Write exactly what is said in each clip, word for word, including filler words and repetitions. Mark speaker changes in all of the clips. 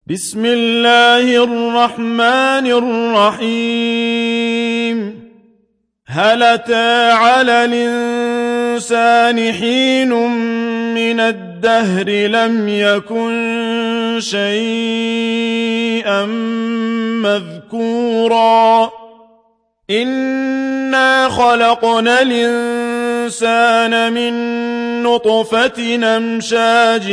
Speaker 1: بسم الله الرحمن الرحيم هل أتى على الإنسان حين من الدهر لم يكن شيئا مذكورا إنا خلقنا الإنسان من نطفة أمشاج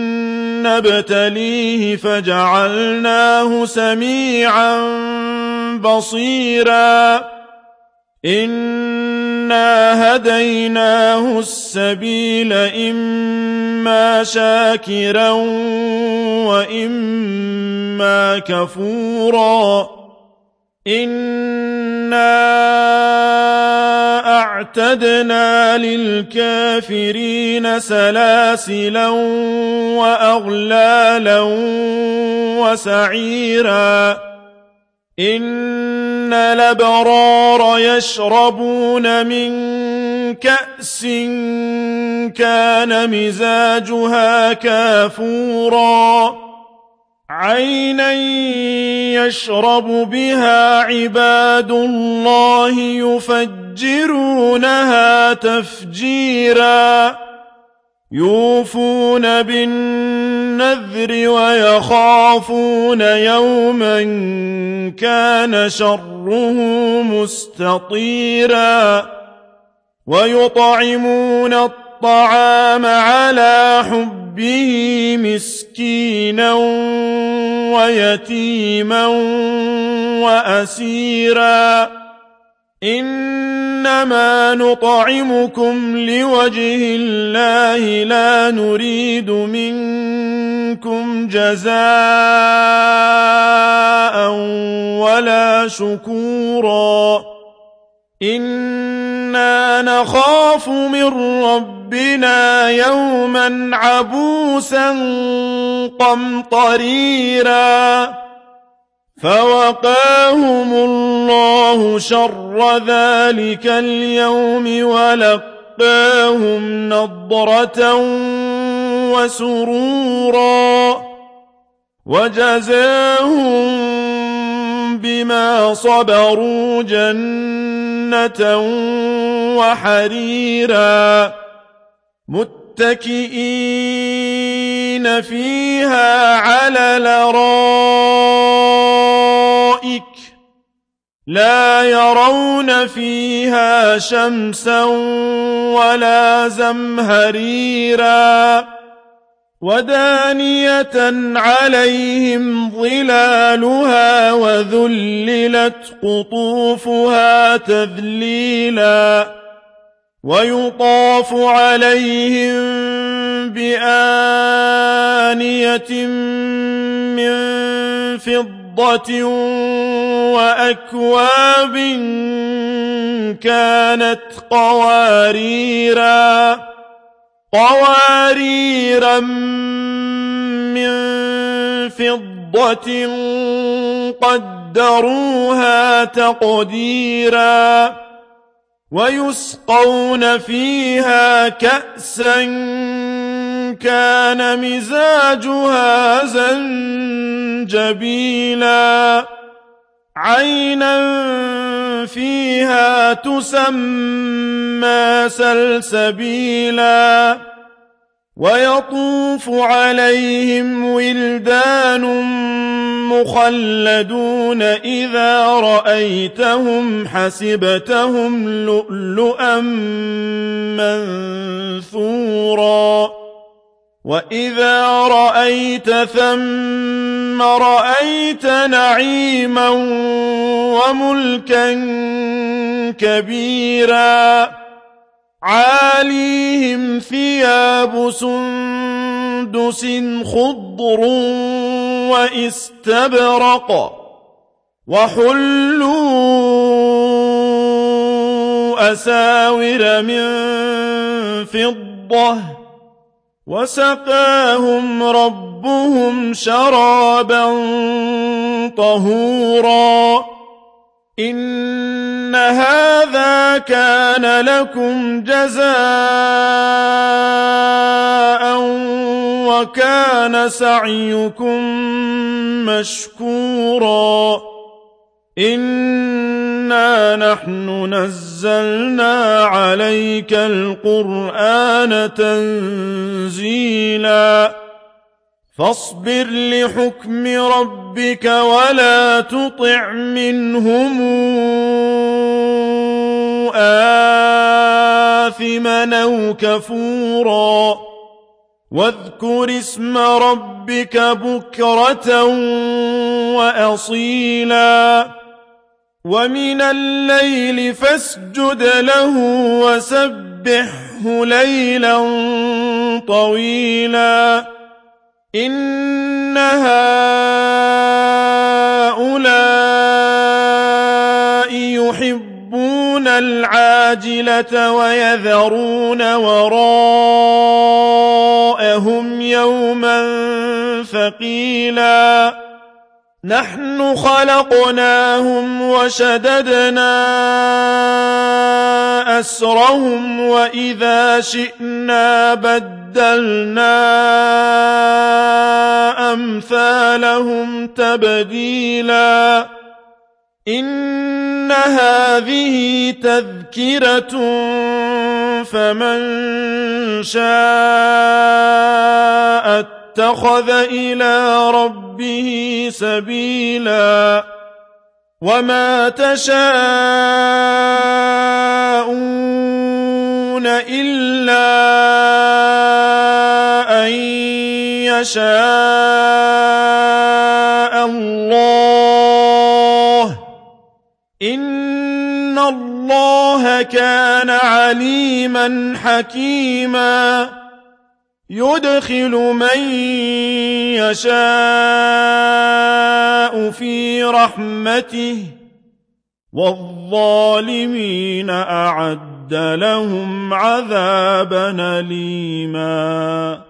Speaker 1: نبتليه فجعلناه سميعا بصيرا إنا هديناه السبيل إما شاكرا وإما كفورا إنا أعتدنا للكافرين سلاسلا وأغلالا وسعيرا إن الأبرار يشربون من كأس كان مزاجها كافورا عينا يشرب بها عباد الله يفجرونها تفجيرا يوفون بالنذر ويخافون يوما كان شره مستطيرا ويطعمون الطعام على حبه مسكينا ويتيما وأسيرا إنما نطعمكم لوجه الله لا نريد منكم جزاء ولا شكورا إنا نخاف من ربنا يوما عبوسا قمطريرا فوقاهم الله شر ذلك اليوم ولقاهم نضرة وسرورا وجزاهم بما صبروا جنة وحريرا متكئين فيها على الأرائك لا يرون فيها شمسا ولا زمهريرا ودانية عليهم ظلالها وذللت قطوفها تذليلا ويطاف عليهم بآنية من فضة وأكواب كانت قواريرا قواريرا من فضة قدروها تقديرا ويسقون فيها كأسا كان مزاجها زنجبيلا عينا فيها تسمى سلسبيلا ويطوف عليهم ولدان مخلدون إذا رأيتهم حسبتهم لؤلؤا منثورا وإذا رأيت ثم رأيت نعيما وملكا كبيرا عاليهم ثياب سندس خضر واستبرق وحلوا أساور من فضة وسقاهم ربهم شرابا طهورا إن هذا كان لكم جزاء وكان سعيكم مشكورا إنا نحن نزلنا عليك القرآن تنزيلا فاصبر لحكم ربك ولا تطع منهم آثما أو كفورا واذكر اسم ربك بكرة وأصيلا ومن الليل فاسجد له وسبحه ليلا طويلا إن هؤلاء يحبون العاجلة ويذرون وراءهم يوما ثقيلا نحن خلقناهم وشددنا أسرهم وإذا شئنا بدلنا أمثالهم تبديلا إن هذه تذكرة فمن شاء اتخذ إلى ربه سبيلا وما تشاءون إلا أن يشاء الله إن الله كان عليما حكيما يدخل من يشاء في رحمته والظالمين أعد لهم عذابا أليما